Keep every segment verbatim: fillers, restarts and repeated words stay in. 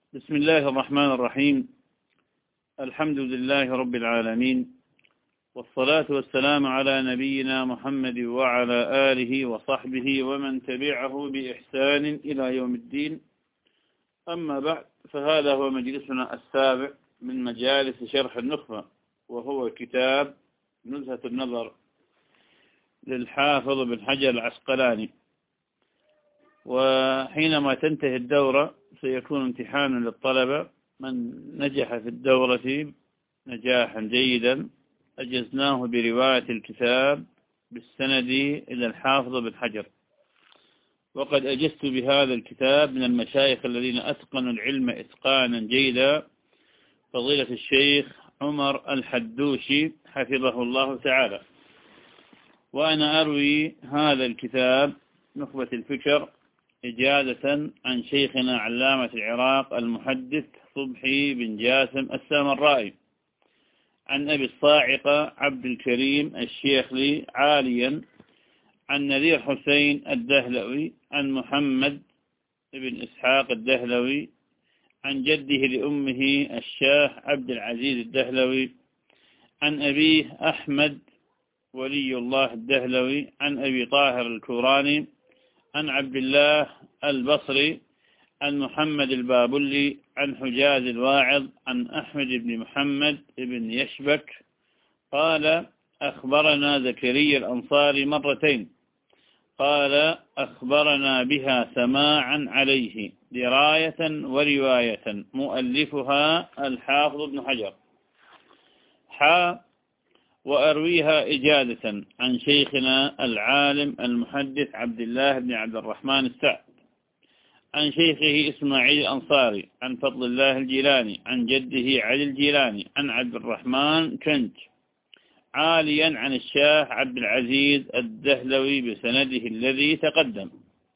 بسم الله الرحمن الرحيم. الحمد لله رب العالمين، والصلاة والسلام على نبينا محمد وعلى آله وصحبه ومن تبعه بإحسان إلى يوم الدين. أما بعد، فهذا هو مجلسنا السابع من مجالس شرح النخبة، وهو كتاب نزهة النظر للحافظ بن حجر العسقلاني. وحينما تنتهي الدورة سيكون امتحانا للطلبة، من نجح في الدورة نجاحا جيدا أجزناه برواية الكتاب بالسند إلى الحافظ بن حجر. وقد أجزت بهذا الكتاب من المشايخ الذين أتقنوا العلم إتقانا جيدا، فضيلة الشيخ عمر الحدوشي حفظه الله تعالى. وأنا أروي هذا الكتاب نخبة الفكر إجازة عن شيخنا علامة العراق المحدث صبحي بن جاسم السامرائي، عن أبي الصاعقة عبد الكريم الشيخلي عاليا، عن نذير حسين الدهلوي، عن محمد بن إسحاق الدهلوي، عن جده لأمه الشاه عبد العزيز الدهلوي، عن أبيه أحمد ولي الله الدهلوي، عن أبي طاهر الكوراني، عن عبد الله البصري، عن محمد البابلي، عن حجاز الواعظ، عن أحمد بن محمد بن يشبك قال: أخبرنا زكريا الأنصاري مرتين، قال: أخبرنا بها سماعا عليه دراية ورواية، مؤلفها الحافظ بن حجر. حا وأرويها إجازة عن شيخنا العالم المحدث عبد الله بن عبد الرحمن السعد، عن شيخه إسماعيل الأنصاري، عن فضل الله الجيلاني، عن جده علي الجيلاني، عن عبد الرحمن كنج، عاليا عن الشاه عبد العزيز الدهلوي بسنده الذي تقدم.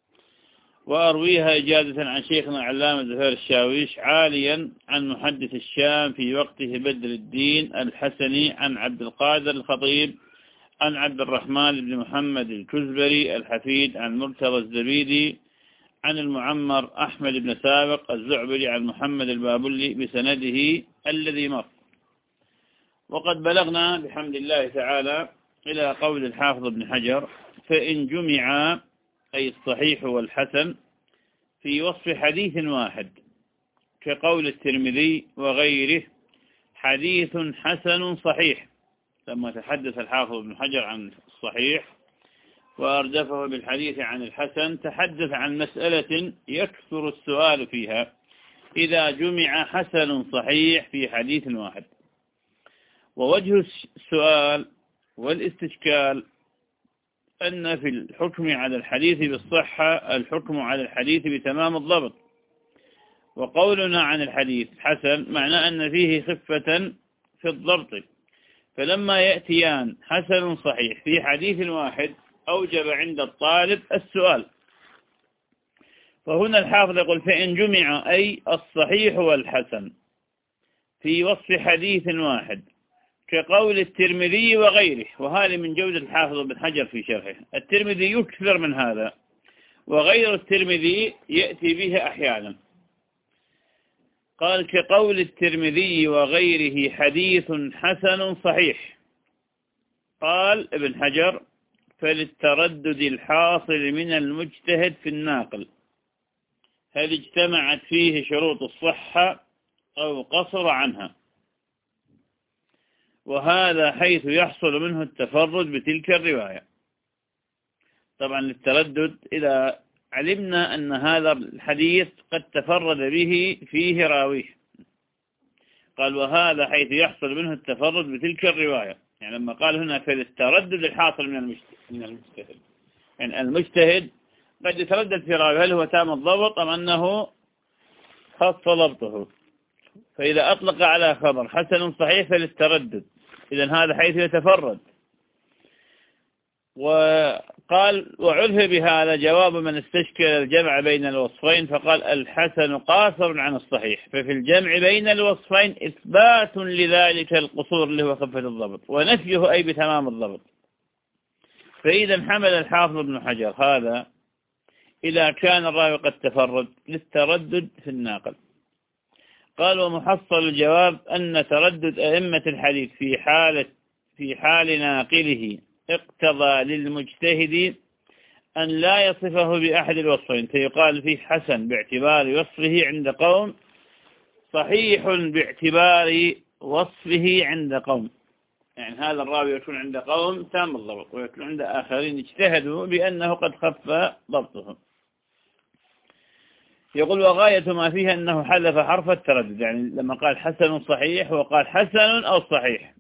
وأرويها إجازة عن شيخنا علامة زهير الشاويش، عاليا عن محدث الشام في وقته بدر الدين الحسني، عن عبد القادر الخطيب، عن عبد الرحمن بن محمد الكزبري الحفيد، عن مرتضى الزبيدي، عن المعمر أحمد بن سابق الزعبري، عن محمد البابلي بسنده الذي مر. وقد بلغنا بحمد الله تعالى إلى قول الحافظ بن حجر: فإن جمع، أي الصحيح والحسن، في وصف حديث واحد، كقول الترمذي وغيره حديث حسن صحيح. لما تحدث الحافظ بن حجر عن الصحيح وأردفه بالحديث عن الحسن، تحدث عن مسألة يكثر السؤال فيها: إذا جمع حسن صحيح في حديث واحد. ووجه السؤال والاستشكال أن في الحكم على الحديث بالصحة الحكم على الحديث بتمام الضبط، وقولنا عن الحديث حسن معنى أن فيه خفة في الضبط، فلما يأتيان حسن صحيح في حديث واحد أوجب عند الطالب السؤال. فهنا الحافظ يقول: فإن جمع، أي الصحيح والحسن، في وصف حديث واحد، كقول الترمذي وغيره. وهذا من جودة الحافظ بن حجر في شرحه. الترمذي يكثر من هذا، وغير الترمذي يأتي به أحيانا. قال: كقول الترمذي وغيره حديث حسن صحيح. قال ابن حجر: فللتردد الحاصل من المجتهد في الناقل، هل اجتمعت فيه شروط الصحة أو قصر عنها، وهذا حيث يحصل منه التفرد بتلك الرواية. طبعا للتردد إذا علمنا أن هذا الحديث قد تفرد به فيه راويه. قال: وهذا حيث يحصل منه التفرد بتلك الرواية. يعني لما قال هنا فللتردد الحاصل من المجتهد، يعني المجتهد قد يتردد في راويه، هل هو تام الضبط أم أنه خف ضبطه. فإذا أطلق على خبر حسن صحيح فللتردد، إذن هذا حيث يتفرد. وقال: وعرف بهذا جواب من استشكل الجمع بين الوصفين، فقال: الحسن قاصر عن الصحيح، ففي الجمع بين الوصفين إثبات لذلك القصور اللي هو خفة الضبط، ونفيه أي بتمام الضبط. فإذا حمل الحافظ بن حجر هذا إذا كان الراوي قد تفرد للتردد في الناقل، قال ومحصل الجواب أن تردد أئمة الحديث في حالة في حال ناقله اقتضى للمجتهد أن لا يصفه بأحد الوصفين، فيقال فيه حسن باعتبار وصفه عند قوم، صحيح باعتبار وصفه عند قوم. يعني هذا الراوي يكون عند قوم تام الضبط، ويكون عند آخرين اجتهدوا بأنه قد خف ضبطهم. يقول وغاية ما فيها أنه حذف حرف التردد، يعني لما قال حسن صحيح وقال حسن أو صحيح،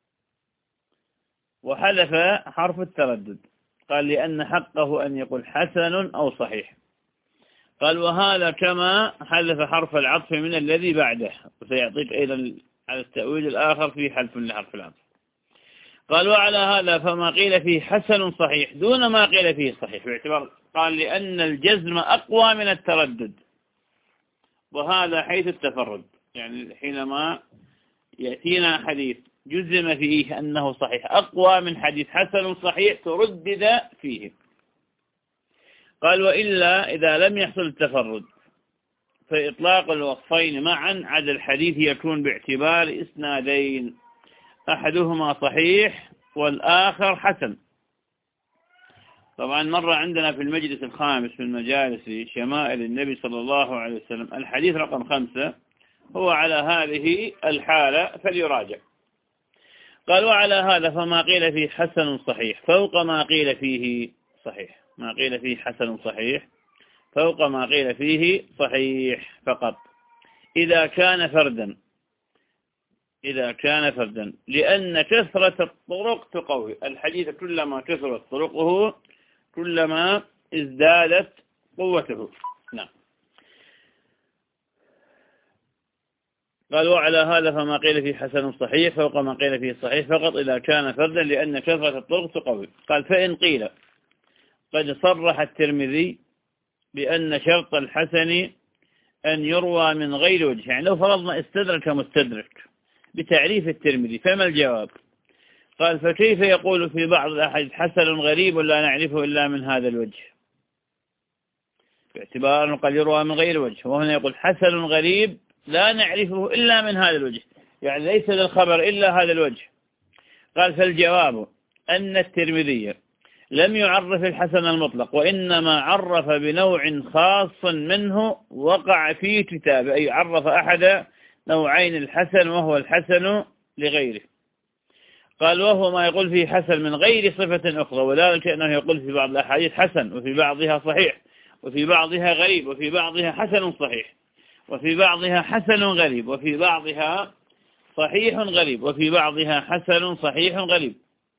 وحذف حرف التردد، قال لأن حقه أن يقول حسن أو صحيح. قال وهذا كما حذف حرف العطف من الذي بعده، وسيعطيك أيضا على التأويل الآخر في حذف لحرف العطف. قال وعلى هذا فما قيل فيه حسن صحيح دون ما قيل فيه صحيح، باعتبار قال لأن الجزم أقوى من التردد، وهذا حيث التفرد، يعني حينما يأتينا حديث جزم فيه أنه صحيح أقوى من حديث حسن صحيح تردد فيه. قال وإلا إذا لم يحصل التفرد فإطلاق الوصفين معا على الحديث يكون باعتبار إسنادين، أحدهما صحيح والآخر حسن. طبعا مر عندنا في المجلس الخامس من مجالس شمائل النبي صلى الله عليه وسلم الحديث رقم خمسة هو على هذه الحالة فليراجع. قال وعلى هذا فما قيل فيه حسن صحيح فوق ما قيل فيه صحيح، ما قيل فيه حسن صحيح فوق ما قيل فيه صحيح فقط إذا كان فردا، إذا كان فردا لأن كثرة الطرق تقوي الحديث، كلما كثرت طرقه كلما ازدادت قوته. نعم. قال وعلى هذا فما قيل فيه حسن صحيح فوق ما قيل فيه صحيح فقط إذا كان فردا لأن كثرة الطرق تقوي. قال فإن قيل قد صرح الترمذي بأن شرط الحسن أن يروى من غير وجه، يعني لو فرضنا استدرك مستدرك بتعريف الترمذي فما الجواب؟ قال فكيف يقول في بعض الأحاديث حسن غريب لا نعرفه إلا من هذا الوجه، باعتبار أنه قد يروى من غير وجه، وهنا يقول حسن غريب لا نعرفه إلا من هذا الوجه، يعني ليس للخبر إلا هذا الوجه. قال فالجواب أن الترمذي لم يعرف الحسن المطلق، وإنما عرف بنوع خاص منه وقع في كتابه، أي عرف أحد نوعين الحسن وهو الحسن لغيره. قال وهو ما يقول فيه حسن من غير صفة أخرى، وذلك أنه يقول في بعض الأحاديث حسن وفي بعضها صحيح وفي بعضها غريب وفي بعضها حسن صحيح وفي بعضها حسن غريب وفي بعضها صحيح غريب وفي بعضها حسن صحيح غريب.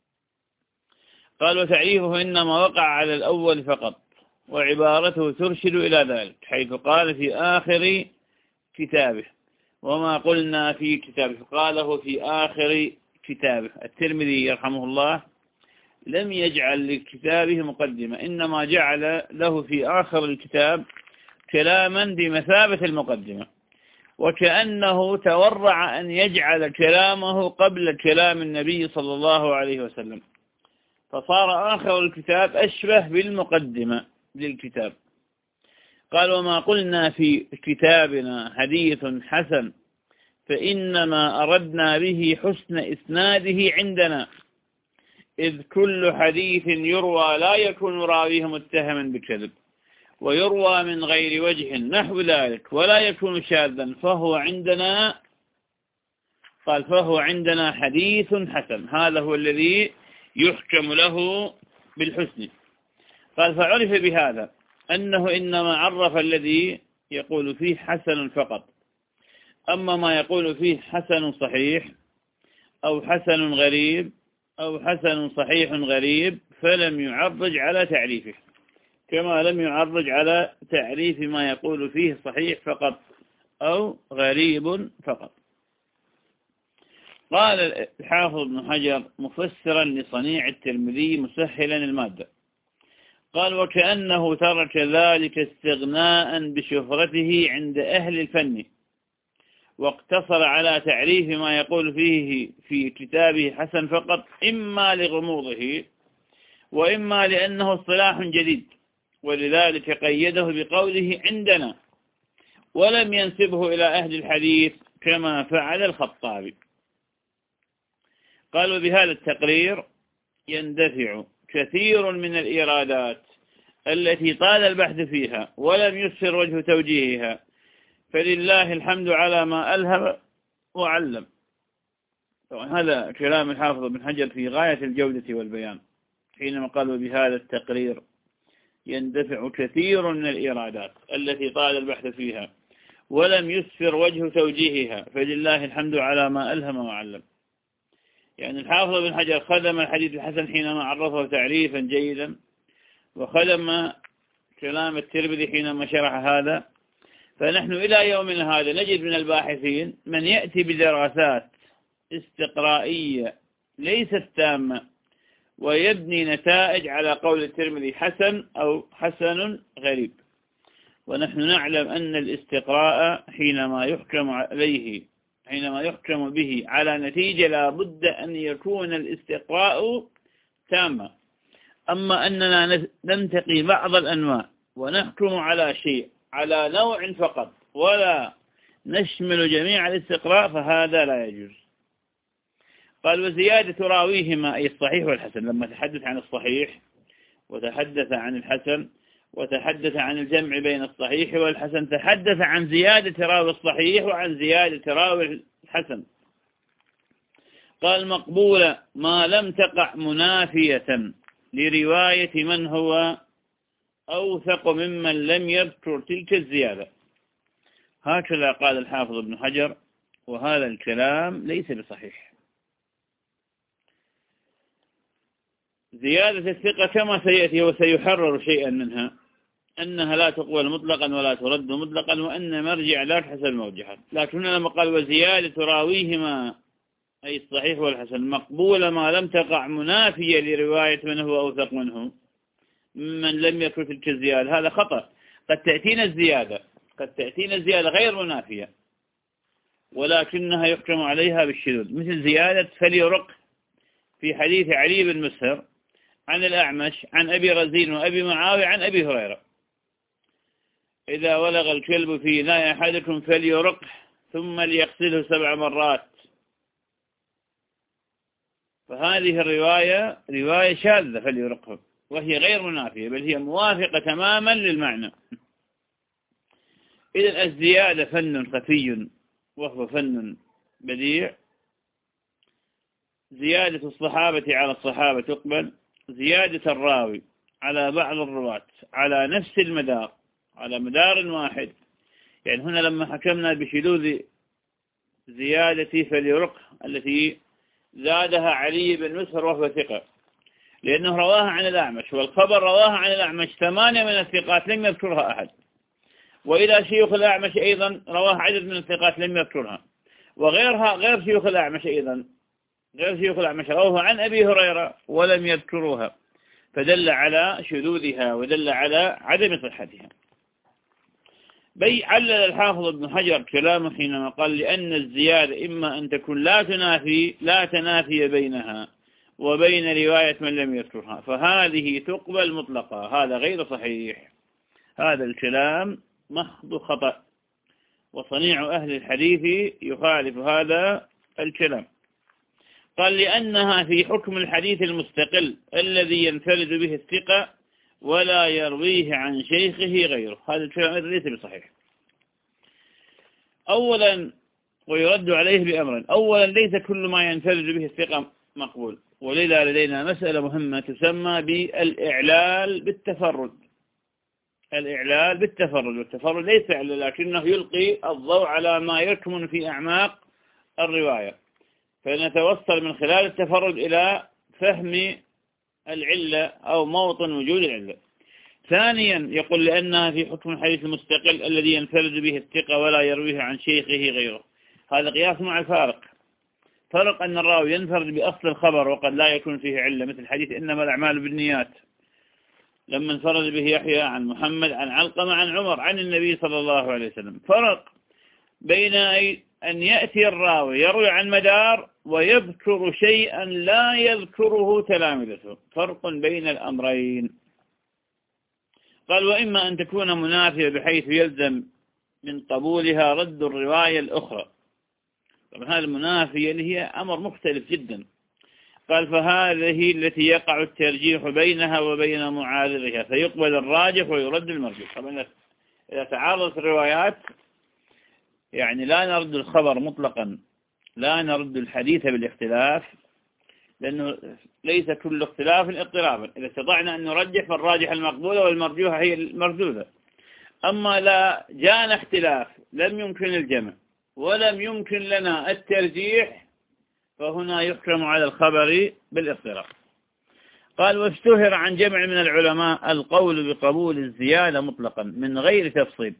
قال وتعريفه إنما وقع على الأول فقط، وعبارته ترشد إلى ذلك، حيث قال في آخر كتابه وما قلنا في كتابه، قاله في آخر كتابه. الترمذي يرحمه الله لم يجعل لكتابه مقدمة، إنما جعل له في آخر الكتاب كلاما بمثابة المقدمة، وكأنه تورع أن يجعل كلامه قبل كلام النبي صلى الله عليه وسلم، فصار آخر الكتاب أشبه بالمقدمة للكتاب. قال وما قلنا في كتابنا حديث حسن فإنما أردنا به حسن إسناده عندنا، إذ كل حديث يروى لا يكون راويه متهما بكذب، ويروى من غير وجه نحو ذلك ولا يكون شاذا، فهو عندنا قال فهو عندنا حديث حسن، هذا هو الذي يحكم له بالحسن. قال فعرف بهذا أنه إنما عرف الذي يقول فيه حسن فقط، أما ما يقول فيه حسن صحيح أو حسن غريب أو حسن صحيح غريب فلم يعرج على تعريفه، كما لم يعرج على تعريف ما يقول فيه صحيح فقط أو غريب فقط. قال الحافظ ابن حجر مفسرا لصنيع الترمذي مسهلا المادة، قال وكأنه ترك ذلك استغناء بشهرته عند أهل الفن، واقتصر على تعريف ما يقول فيه في كتابه حسن فقط، إما لغموضه وإما لأنه اصطلاح جديد، ولذلك قيده بقوله عندنا، ولم ينسبه إلى أهل الحديث كما فعل الخطابي. قال: وبهذا التقرير يندفع كثير من الإيرادات التي طال البحث فيها ولم يسر وجه توجيهها، فلله الحمد على ما ألهم وعلم. هذا كلام الحافظ ابن حجر في غاية الجودة والبيان حينما قال: وبهذا التقرير يندفع كثير من الإيرادات التي طال البحث فيها ولم يسفر وجه توجيهها، فلله الحمد على ما ألهم وعلم. يعني الحافظ ابن حجر خدم الحديث الحسن حينما عرفه تعريفا جيدا، وخدم كلام الترمذي حينما شرح هذا. فنحن إلى يومنا هذا نجد من الباحثين من يأتي بدراسات استقرائية ليست تامة ويبني نتائج على قول الترمذي حسن أو حسن غريب. ونحن نعلم أن الاستقراء حينما يحكم عليه حينما يحكم به على نتيجة لا بد أن يكون الاستقراء تاما. أما أننا ننتقي بعض الأنواع ونحكم على شيء على نوع فقط ولا نشمل جميع الاستقراء فهذا لا يجوز. قال: وزيادة راويهما أي الصحيح والحسن. لما تحدث عن الصحيح وتحدث عن الحسن وتحدث عن الجمع بين الصحيح والحسن، تحدث عن زيادة راوي الصحيح وعن زيادة راوي الحسن. قال: مقبولة ما لم تقع منافية لرواية من هو أوثق ممن لم يذكر تلك الزيادة. هكذا قال الحافظ ابن حجر، وهذا الكلام ليس بصحيح. زيادة الثقة كما سيأتي وسيحرر شيئا منها أنها لا تقبل مطلقا ولا ترد مطلقا، وأن مرجع لا تحسن المرجحات. لكن لما قال: وزيادة راويهما أي الصحيح والحسن مقبولة ما لم تقع منافية لرواية من هو أوثق منه من لم يكن تلك الزيادة، هذا خطأ. قد تأتينا الزيادة قد تأتينا الزيادة غير منافية ولكنها يحكم عليها بالشذوذ، مثل زيادة فليرق في حديث علي بن مسهر عن الأعمش عن أبي رزين وأبي معاوية عن أبي هريرة: إذا ولغ الكلب في إناء أحدكم فليرق ثم ليغسله سبع مرات. فهذه الرواية رواية شاذة فليرقه، وهي غير منافية بل هي موافقة تماما للمعنى. إذن الزيادة فن خفي وهو فن بديع. زيادة الصحابة على الصحابة تقبل، زيادة الراوي على بعض الرواة على نفس المدار على مدار واحد. يعني هنا لما حكمنا بشذوذ زيادة فليرق التي زادها علي بن مسهر وهو ثقة، لأنه رواها عن الأعمش، والخبر رواها عن الأعمش ثمانية من الثقات لم يذكرها أحد، وإلى شيوخ الأعمش أيضا رواها عدد من الثقات لم يذكرها، وغيرها غير شيوخ الأعمش أيضا غير شيوخ الأعمش روها عن أبي هريرة ولم يذكروها، فدل على شذوذها ودل على عدم صحتها. بي علل الحافظ ابن حجر كلامه حينما قال: لأن الزيادة إما أن تكون لا تنافي لا تنافي بينها وبين رواية من لم يذكرها، فهذه تقبل مطلقا. هذا غير صحيح، هذا الكلام محض خطأ، وصنيع أهل الحديث يخالف هذا الكلام. قال: لأنها في حكم الحديث المستقل الذي ينفرد به الثقة ولا يرويه عن شيخه غيره. هذا الكلام ليس بصحيح. أولا، ويرد عليه بأمرين: أولا، ليس كل ما ينفرد به الثقة مقبول، ولذا لدينا مسألة مهمة تسمى بالإعلال بالتفرد. الإعلال بالتفرد، والتفرد ليس إعلال لكنه يلقي الضوء على ما يكمن في أعماق الرواية، فنتوصل من خلال التفرد إلى فهم العلة أو موطن وجود العلة. ثانيا، يقول: لأنها في حكم الحديث المستقل الذي ينفرد به الثقة ولا يرويه عن شيخه غيره. هذا قياس مع الفارق. فرق أن الراوي ينفرد بأصل الخبر وقد لا يكون فيه علة، مثل حديث إنما الأعمال بالنيات لما انفرد به يحيى عن محمد عن علقمة عن عمر عن النبي صلى الله عليه وسلم. فرق بين أن يأتي الراوي يروي عن مدار ويذكر شيئا لا يذكره تلامذته، فرق بين الأمرين. قال: وإما أن تكون منافية بحيث يلزم من قبولها رد الرواية الأخرى. طبعا هذا المنافية اللي هي أمر مختلف جدا. قال فهذه التي يقع الترجيح بينها وبين معارضها، فيقبل الراجح ويرد المرجوح. طبعا إذا تعارضت الروايات يعني لا نرد الخبر مطلقا، لا نرد الحديث بالاختلاف، لأنه ليس كل اختلاف اضطرابا. إذا استطعنا أن نرجح فالراجح المقبولة والمرجوحة هي المردودة. أما لا جاءنا اختلاف لم يمكن الجمع ولم يمكن لنا الترجيح، فهنا يحكم على الخبر بالاضطراب. قال واشتهر عن جمع من العلماء القول بقبول الزيادة مطلقا من غير تفصيل،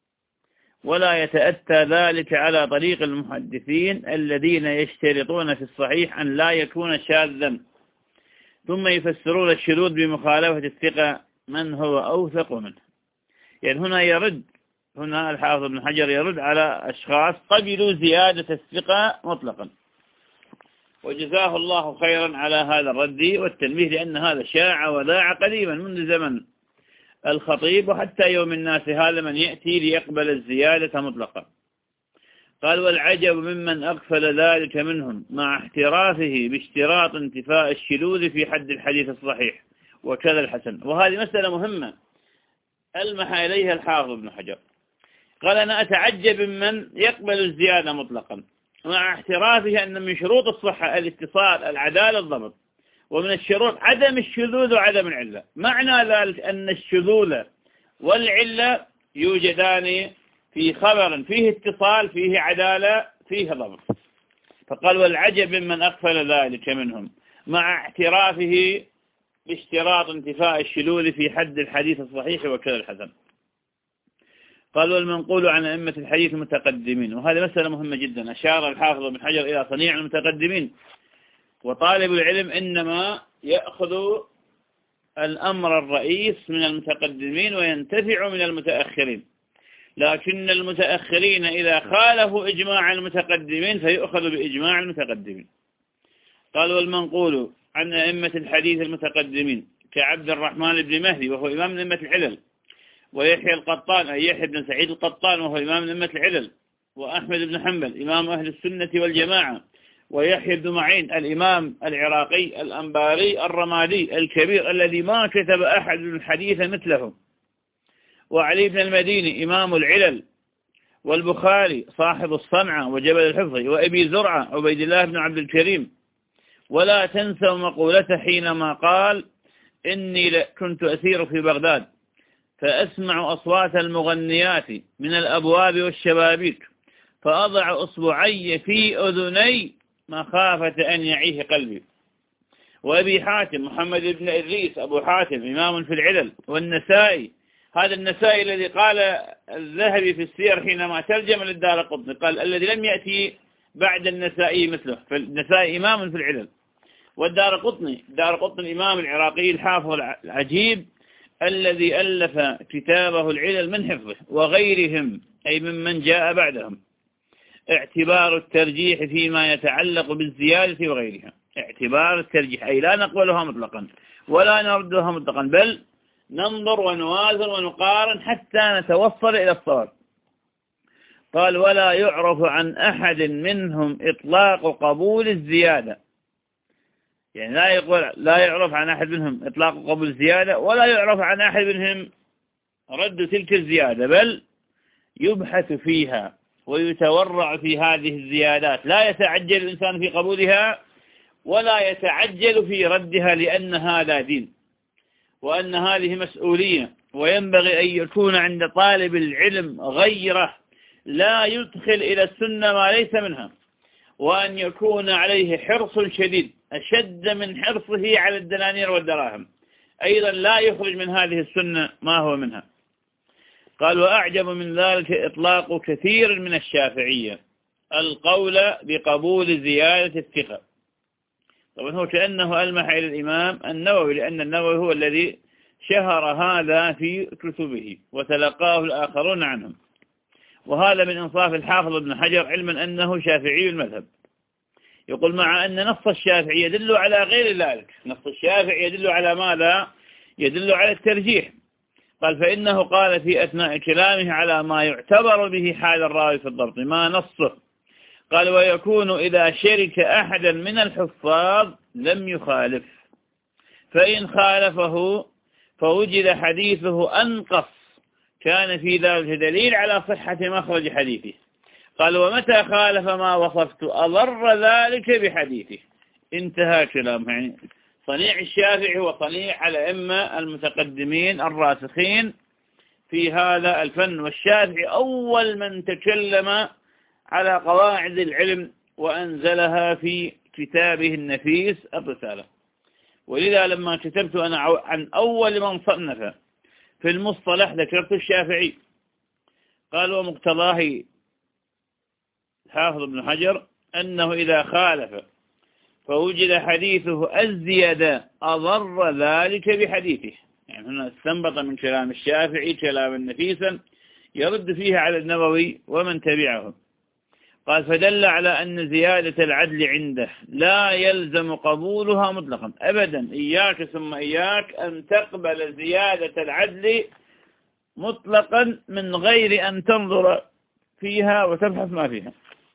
ولا يتأتى ذلك على طريق المحدثين الذين يشترطون في الصحيح أن لا يكون شاذا، ثم يفسرون الشذوذ بمخالفة الثقة من هو أوثق منه. يعني هنا يرد هنا الحافظ ابن حجر يرد على أشخاص قبلوا زيادة الثقة مطلقا، وجزاه الله خيرا على هذا الرد والتنبيه، لأن هذا شاع وذاع قديما منذ زمن الخطيب وحتى يوم الناس هذا من يأتي ليقبل الزيادة مطلقا. قال والعجب ممن أغفل ذلك منهم مع احترافه باشتراط انتفاء الشذوذ في حد الحديث الصحيح وكذا الحسن. وهذه مسألة مهمة ألمح إليها الحافظ ابن حجر. قال أنا أتعجب ممن يقبل الزيادة مطلقا مع احترافه أن من شروط الصحة الاتصال العدالة الضبط، ومن الشروط عدم الشذوذ وعدم العلة. معنى ذلك أن الشذوذ والعلة يوجدان في خبر فيه اتصال فيه عدالة فيه ضبط. فقال والعجب ممن أغفل ذلك منهم مع اعترافه باشتراط انتفاء الشذوذ في حد الحديث الصحيح وكذا الحسن. قال والمنقول عن أئمة الحديث المتقدمين، وهذه مسألة مهمة جدا. أشار الحافظ ابن حجر إلى صنيع المتقدمين، وطالب العلم إنما يأخذ الأمر الرئيس من المتقدمين وينتفع من المتأخرين، لكن المتأخرين إذا خالفوا إجماع المتقدمين فيؤخذ بإجماع المتقدمين. قال والمنقول عن أئمة الحديث المتقدمين كعبد الرحمن بن مهدي وهو إمام من أئمة العلل، ويحيى القطان أي يحيى بن سعيد القطان وهو إمام من أئمة العلل، وأحمد بن حنبل إمام أهل السنة والجماعة، ويحيى بن معين الإمام العراقي الأنباري الرمادي الكبير الذي ما كتب أحد الحديث مثله، وعلي بن المديني إمام العلل، والبخاري صاحب الصنعة وجبل الحفظ، وأبي زرعة عبيد الله بن عبد الكريم. ولا تنسوا مقولته حينما قال إني كنت أسير في بغداد فأسمع أصوات المغنيات من الأبواب والشبابيك فأضع أصبعي في أذني مخافة أن يعيه قلبي. وأبي حاتم محمد بن إدريس أبو حاتم إمام في العلل، والنسائي هذا النسائي الذي قال الذهبي في السير حينما ترجم للدارقطني قال الذي لم يأتي بعد النسائي مثله، فالنسائي إمام في العلل. والدارقطني الدارقطني الإمام العراقي الحافظ العجيب الذي ألف كتابه العلل من حفظه، وغيرهم أي ممن جاء بعدهم. اعتبار الترجيح فيما يتعلق بالزيادة وغيرها، اعتبار الترجيح أي لا نقبلها مطلقا ولا نردها مطلقا، بل ننظر ونوازن ونقارن حتى نتوصل إلى الصواب. قال ولا يعرف عن أحد منهم إطلاق قبول الزيادة، يعني لا يقول لا يعرف عن أحد منهم إطلاق قبول الزيادة، ولا يعرف عن أحد منهم رد تلك الزيادة، بل يبحث فيها ويتورع في هذه الزيادات، لا يتعجل الإنسان في قبولها ولا يتعجل في ردها، لأن هذا دين وأن هذه مسؤولية، وينبغي أن يكون عند طالب العلم غيره لا يدخل إلى السنة ما ليس منها، وأن يكون عليه حرص شديد أشد من حرصه على الدنانير والدراهم، أيضا لا يخرج من هذه السنة ما هو منها. قال وأعجب من ذلك إطلاق كثير من الشافعية القول بقبول زيادة الثقة. طبعا هو كأنه ألمح إلى الإمام النووي، لأن النووي هو الذي شهر هذا في كتبه وتلقاه الآخرون عنهم، وهذا من إنصاف الحافظ ابن حجر علما أنه شافعي المذهب. يقول مع أن نص الشافعي يدل على غير ذلك، نص الشافعي يدل على ماذا؟ يدل على الترجيح، قال فإنه قال في أثناء كلامه على ما يعتبر به حال الراوي في الضبط ما نصه. قال ويكون إذا شرك أحدا من الحفاظ لم يخالف، فإن خالفه فوجد حديثه أنقص كان في ذلك دليل على صحة مخرج حديثه. قال ومتى خالف ما وصفت أضر ذلك بحديثه. انتهى كلامه. يعني صنيع الشافعي هو صنيع الأئمة المتقدمين الراسخين في هذا الفن، والشافعي أول من تكلم على قواعد العلم وأنزلها في كتابه النفيس الرسالة. ولذا لما كتبت أنا عن أول من صنف في المصطلح ذكرت الشافعي. قال ومقتضاه حافظ ابن حجر أنه إذا خالف فوجد حديثه الزيادة أضر ذلك بحديثه. يعني هنا استنبط من كلام الشافعي كلام نفيسا يرد فيه على النووي ومن تبعه. قال فدل على أن زيادة العدل عنده لا يلزم قبولها مطلقا أبدا. إياك ثم إياك أن تقبل زيادة العدل مطلقا من غير أن تنظر فيها وتبحث ما فيها.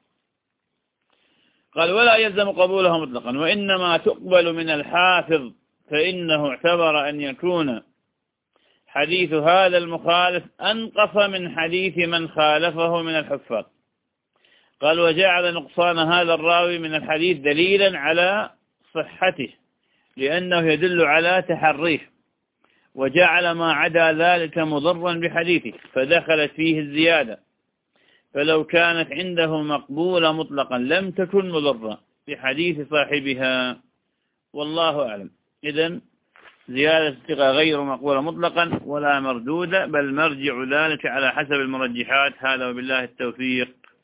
قال ولا يلزم قبولها مطلقا، وإنما تقبل من الحافظ، فإنه اعتبر أن يكون حديث هذا المخالف أنقص من حديث من خالفه من الحفاظ. قال وجعل نقصان هذا الراوي من الحديث دليلا على صحته لأنه يدل على تحريه، وجعل ما عدا ذلك مضرا بحديثه فدخلت فيه الزيادة، فلو كانت عنده مقبولة مطلقا لم تكن مضرة بحديث صاحبها، والله أعلم. إذن زيادة الثقة غير مقبولة مطلقا ولا مردودة، بل مرجع ذلك على حسب المرجحات. هذا وبالله التوفيق.